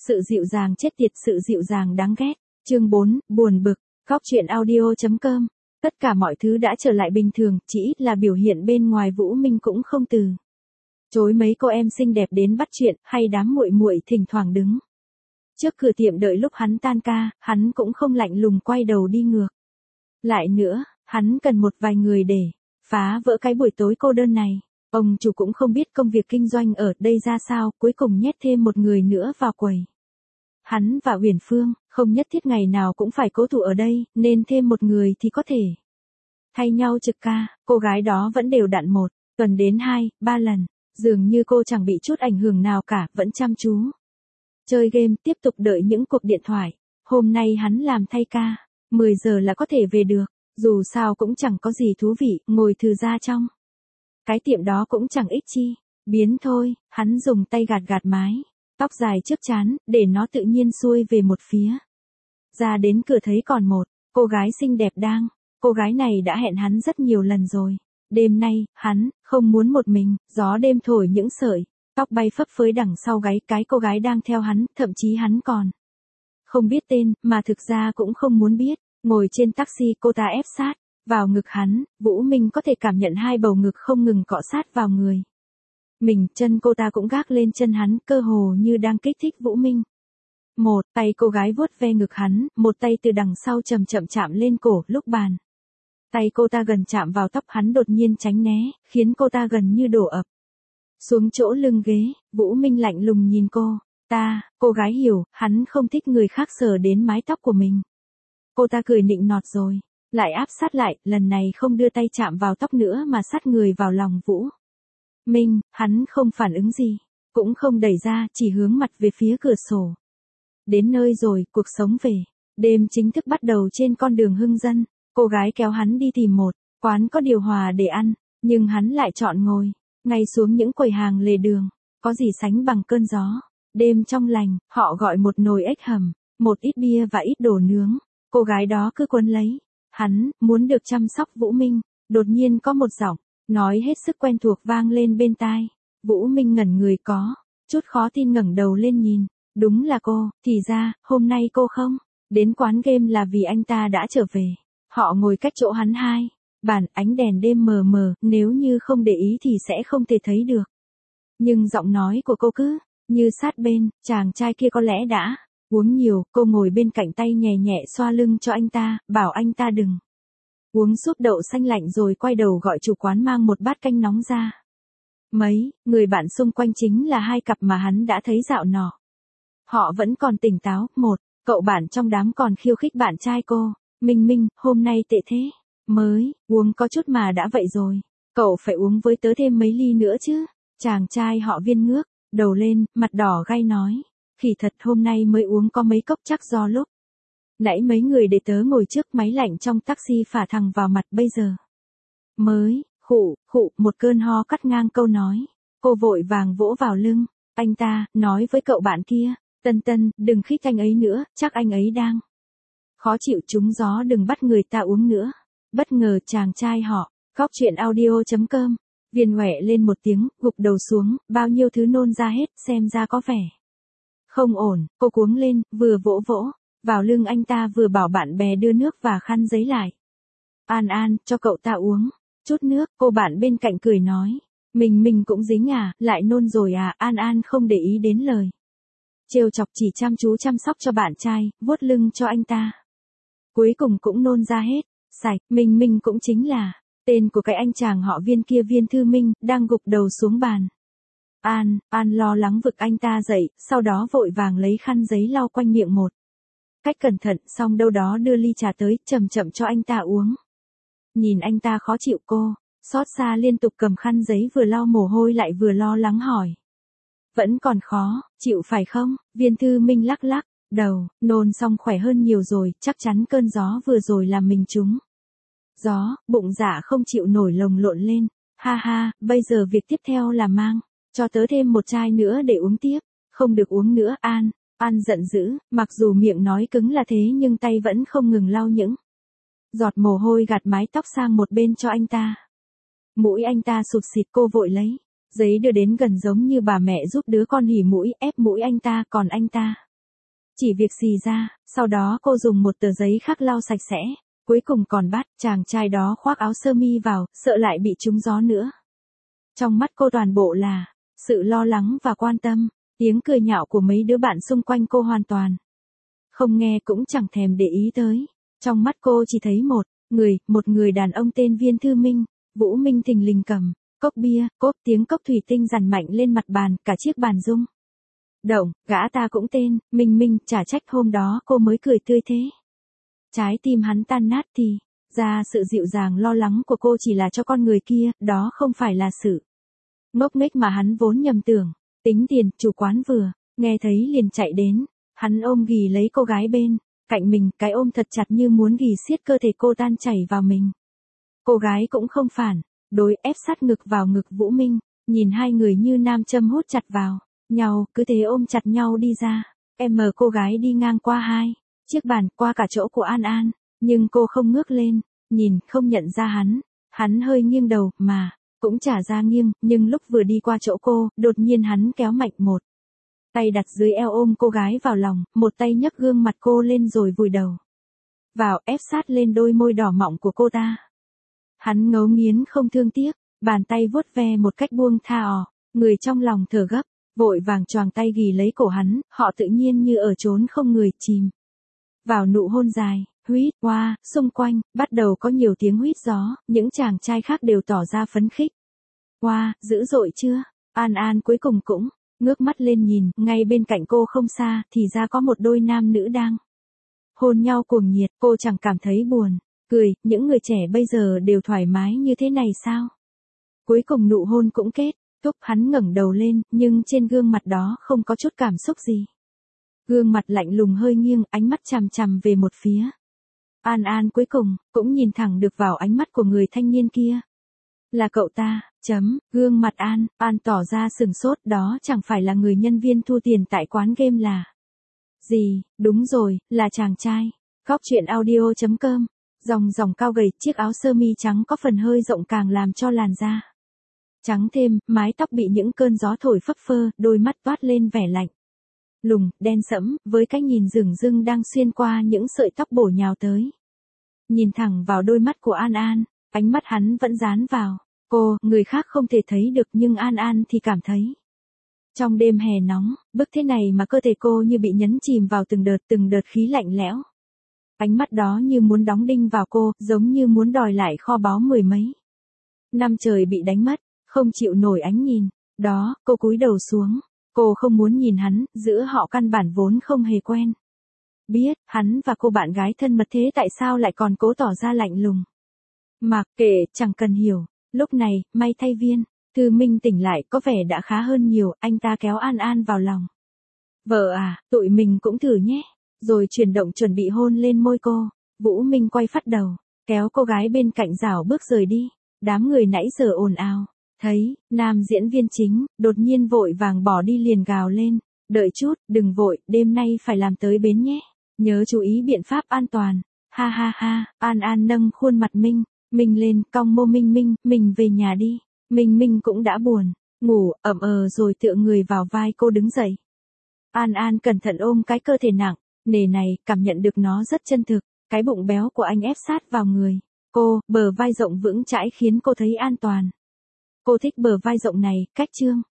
Sự dịu dàng chết tiệt, sự dịu dàng đáng ghét. Chương 4, buồn bực. Góc truyện audio.com. Tất cả mọi thứ đã trở lại bình thường, chỉ ít là biểu hiện bên ngoài Vũ Minh cũng không từ chối mấy cô em xinh đẹp đến bắt chuyện, hay đám muội muội thỉnh thoảng đứng trước cửa tiệm đợi lúc hắn tan ca, hắn cũng không lạnh lùng quay đầu đi ngược lại nữa, hắn cần một vài người để phá vỡ cái buổi tối cô đơn này. Ông chủ cũng không biết công việc kinh doanh ở đây ra sao, cuối cùng nhét thêm một người nữa vào quầy. Hắn và Uyển Phương, không nhất thiết ngày nào cũng phải cố thủ ở đây, nên thêm một người thì có thể thay nhau trực ca. Cô gái đó vẫn đều đặn 1 tuần đến 2-3 lần, dường như cô chẳng bị chút ảnh hưởng nào cả, vẫn chăm chú chơi game, tiếp tục đợi những cuộc điện thoại. Hôm nay hắn làm thay ca, 10 giờ là có thể về được, dù sao cũng chẳng có gì thú vị, ngồi thư ra trong cái tiệm đó cũng chẳng ích chi biến thôi. Hắn dùng tay gạt gạt mái tóc dài trước trán, để nó tự nhiên xuôi về một phía. Ra đến cửa thấy còn một cô gái xinh đẹp đang. Cô gái này đã hẹn hắn rất nhiều lần rồi. Đêm nay, hắn không muốn một mình. Gió đêm thổi những sợi tóc bay phấp phới đằng sau gáy cái cô gái đang theo hắn, thậm chí hắn còn không biết tên, mà thực ra cũng không muốn biết. Ngồi trên taxi, cô ta ép sát vào ngực hắn, Vũ Minh có thể cảm nhận hai bầu ngực không ngừng cọ sát vào người mình, chân cô ta cũng gác lên chân hắn, cơ hồ như đang kích thích Vũ Minh. Một tay cô gái vuốt ve ngực hắn, một tay từ đằng sau chậm chậm chạm lên cổ. Lúc bàn tay cô ta gần chạm vào tóc hắn đột nhiên tránh né, khiến cô ta gần như đổ ập xuống chỗ lưng ghế. Vũ Minh lạnh lùng nhìn cô gái hiểu, hắn không thích người khác sờ đến mái tóc của mình. Cô ta cười nịnh nọt rồi lại áp sát lại, lần này không đưa tay chạm vào tóc nữa mà sát người vào lòng Vũ Minh. Hắn không phản ứng gì, cũng không đẩy ra, chỉ hướng mặt về phía cửa sổ. Đến nơi rồi, cuộc sống về đêm chính thức bắt đầu trên con đường hưng dân. Cô gái kéo hắn đi tìm một quán có điều hòa để ăn, nhưng hắn lại chọn ngồi ngay xuống những quầy hàng lề đường. Có gì sánh bằng cơn gió đêm trong lành. Họ gọi một nồi ếch hầm, một ít bia và ít đồ nướng. Cô gái đó cứ quấn lấy hắn, muốn được chăm sóc Vũ Minh. Đột nhiên có một giọng nói hết sức quen thuộc vang lên bên tai. Vũ Minh ngẩn người, có chút khó tin ngẩng đầu lên nhìn. Đúng là cô. Thì ra, hôm nay cô không đến quán game là vì anh ta đã trở về. Họ ngồi cách chỗ hắn 2 bàn, ánh đèn đêm mờ mờ, nếu như không để ý thì sẽ không thể thấy được. Nhưng giọng nói của cô cứ như sát bên. Chàng trai kia có lẽ đã uống nhiều. Cô ngồi bên cạnh, tay nhẹ nhẹ xoa lưng cho anh ta, bảo anh ta đừng uống súp đậu xanh lạnh, rồi quay đầu gọi chủ quán mang một bát canh nóng ra. Mấy người bạn xung quanh chính là 2 cặp mà hắn đã thấy dạo nọ. Họ vẫn còn tỉnh táo. Một cậu bạn trong đám còn khiêu khích bạn trai cô. Minh, hôm nay tệ thế. Mới uống có chút mà đã vậy rồi. Cậu phải uống với tớ thêm mấy ly nữa chứ. Chàng trai họ Viên ngước đầu lên, mặt đỏ gay nói. Khỉ thật, hôm nay mới uống có mấy cốc, chắc do lúc nãy mấy người để tớ ngồi trước máy lạnh trong taxi phả thẳng vào mặt, bây giờ mới khụ, một cơn ho cắt ngang câu nói. Cô vội vàng vỗ vào lưng anh ta, nói với cậu bạn kia. Tân, đừng khích anh ấy nữa, chắc anh ấy đang khó chịu, trúng gió, đừng bắt người ta uống nữa. Bất ngờ chàng trai họ góc truyện audio.com Viên ngoẹ lên một tiếng, gục đầu xuống, bao nhiêu thứ nôn ra hết, xem ra có vẻ không ổn. Cô cuống lên, vừa vỗ vào lưng anh ta, vừa bảo bạn bè đưa nước và khăn giấy lại. An, cho cậu ta uống chút nước. Cô bạn bên cạnh cười nói. Mình cũng dính à, lại nôn rồi à. An không để ý đến lời trêu chọc, chỉ chăm chú chăm sóc cho bạn trai, vuốt lưng cho anh ta. Cuối cùng cũng nôn ra hết sạch. Mình cũng chính là tên của cái anh chàng họ Viên kia, Viên Thư Minh, đang gục đầu xuống bàn. An lo lắng vực anh ta dậy, sau đó vội vàng lấy khăn giấy lau quanh miệng một cách cẩn thận, xong đâu đó đưa ly trà tới, chậm cho anh ta uống. Nhìn anh ta khó chịu, cô xót xa liên tục cầm khăn giấy, vừa lau mồ hôi lại vừa lo lắng hỏi. Vẫn còn khó chịu phải không? Viên Thư Minh lắc đầu, nôn xong khỏe hơn nhiều rồi, chắc chắn cơn gió vừa rồi làm mình trúng gió. Bụng dạ không chịu nổi lồng lộn lên. Ha, bây giờ việc tiếp theo là mang cho tớ thêm một chai nữa để uống tiếp. Không được uống nữa. An giận dữ, mặc dù miệng nói cứng là thế nhưng tay vẫn không ngừng lau những giọt mồ hôi, gạt mái tóc sang một bên cho anh ta. Mũi anh ta sụt xịt, cô vội lấy giấy đưa đến gần, giống như bà mẹ giúp đứa con hỉ mũi, ép mũi anh ta, còn anh ta Chỉ việc xì ra, sau đó cô dùng một tờ giấy khác lau sạch sẽ, cuối cùng còn bắt chàng trai đó khoác áo sơ mi vào, sợ lại bị trúng gió nữa. Trong mắt cô toàn bộ là sự lo lắng và quan tâm, tiếng cười nhạo của mấy đứa bạn xung quanh cô hoàn toàn không nghe cũng chẳng thèm để ý tới. Trong mắt cô chỉ thấy một người đàn ông tên Viên Thư Minh. Vũ Minh thình lình cầm cốc bia, cốp tiếng cốc thủy tinh dằn mạnh lên mặt bàn, cả chiếc bàn rung động. Gã ta cũng tên Minh Minh, chả trách hôm đó cô mới cười tươi thế. Trái tim hắn tan nát thì ra sự dịu dàng lo lắng của cô chỉ là cho con người kia, đó không phải là sự ngốc nghếch mà hắn vốn nhầm tưởng. Tính tiền, chủ quán vừa nghe thấy liền chạy đến, hắn ôm ghì lấy cô gái bên cạnh mình, cái ôm thật chặt như muốn ghì siết cơ thể cô tan chảy vào mình. Cô gái cũng không phản đối, ép sát ngực vào ngực Vũ Minh, nhìn hai người như nam châm hút chặt vào nhau, cứ thế ôm chặt nhau đi ra. Cô gái đi ngang qua hai chiếc bàn, qua cả chỗ của An An, nhưng cô không ngước lên nhìn, không nhận ra hắn hơi nghiêng đầu mà cũng chả ra nghiêng, nhưng lúc vừa đi qua chỗ cô, đột nhiên hắn kéo mạnh một tay đặt dưới eo ôm cô gái vào lòng, một tay nhấc gương mặt cô lên rồi vùi đầu vào, ép sát lên đôi môi đỏ mọng của cô ta. Hắn ngấu nghiến không thương tiếc, bàn tay vuốt ve một cách buông tha. Người trong lòng thở gấp, vội vàng choàng tay ghì lấy cổ hắn, họ tự nhiên như ở chốn không người, chìm vào nụ hôn dài. Huýt, hoa, xung quanh bắt đầu có nhiều tiếng huýt gió, những chàng trai khác đều tỏ ra phấn khích. Hoa, dữ dội chưa? An An cuối cùng cũng ngước mắt lên nhìn, ngay bên cạnh cô không xa, thì ra có một đôi nam nữ đang hôn nhau cuồng nhiệt. Cô chẳng cảm thấy buồn cười, những người trẻ bây giờ đều thoải mái như thế này sao? Cuối cùng nụ hôn cũng kết thúc, hắn ngẩng đầu lên, nhưng trên gương mặt đó không có chút cảm xúc gì. Gương mặt lạnh lùng hơi nghiêng, ánh mắt chằm chằm về một phía. An An cuối cùng cũng nhìn thẳng được vào ánh mắt của người thanh niên kia. Là cậu ta, gương mặt An tỏ ra sừng sốt, đó chẳng phải là người nhân viên thu tiền tại quán game là gì? Đúng rồi, là chàng trai. Góc truyện audio.com. Dòng cao gầy, chiếc áo sơ mi trắng có phần hơi rộng càng làm cho làn da trắng thêm, mái tóc bị những cơn gió thổi phấp phơ, đôi mắt toát lên vẻ lạnh lùng, đen sẫm, với cái nhìn dửng dưng đang xuyên qua những sợi tóc bổ nhào tới. Nhìn thẳng vào đôi mắt của An An, ánh mắt hắn vẫn dán vào cô, người khác không thể thấy được nhưng An An thì cảm thấy. Trong đêm hè nóng, bức thế này mà cơ thể cô như bị nhấn chìm vào từng đợt khí lạnh lẽo. Ánh mắt đó như muốn đóng đinh vào cô, giống như muốn đòi lại kho báu mười mấy năm trời bị đánh mất, không chịu nổi ánh nhìn đó. Cô cúi đầu xuống, cô không muốn nhìn hắn, giữa họ căn bản vốn không hề quen biết. Hắn và cô bạn gái thân mật thế tại sao lại còn cố tỏ ra lạnh lùng? Mặc kệ, chẳng cần hiểu. Lúc này, may thay Viên Thư Minh tỉnh lại, có vẻ đã khá hơn nhiều. Anh ta kéo An An vào lòng. Vợ à, tụi mình cũng thử nhé. Rồi chuyển động chuẩn bị hôn lên môi cô. Vũ Minh quay phát đầu, kéo cô gái bên cạnh rảo bước rời đi. Đám người nãy giờ ồn ào, thấy nam diễn viên chính đột nhiên vội vàng bỏ đi liền gào lên. Đợi chút, đừng vội, đêm nay phải làm tới bến nhé. Nhớ chú ý biện pháp an toàn. Ha ha ha. An An nâng khuôn mặt Minh lên, cong môi. Mình về nhà đi. Minh cũng đã buồn ngủ, rồi tựa người vào vai cô đứng dậy. An An cẩn thận ôm cái cơ thể nặng nề này, cảm nhận được nó rất chân thực. Cái bụng béo của anh ép sát vào người cô, bờ vai rộng vững chãi khiến cô thấy an toàn. Cô thích bờ vai rộng này, cách Trương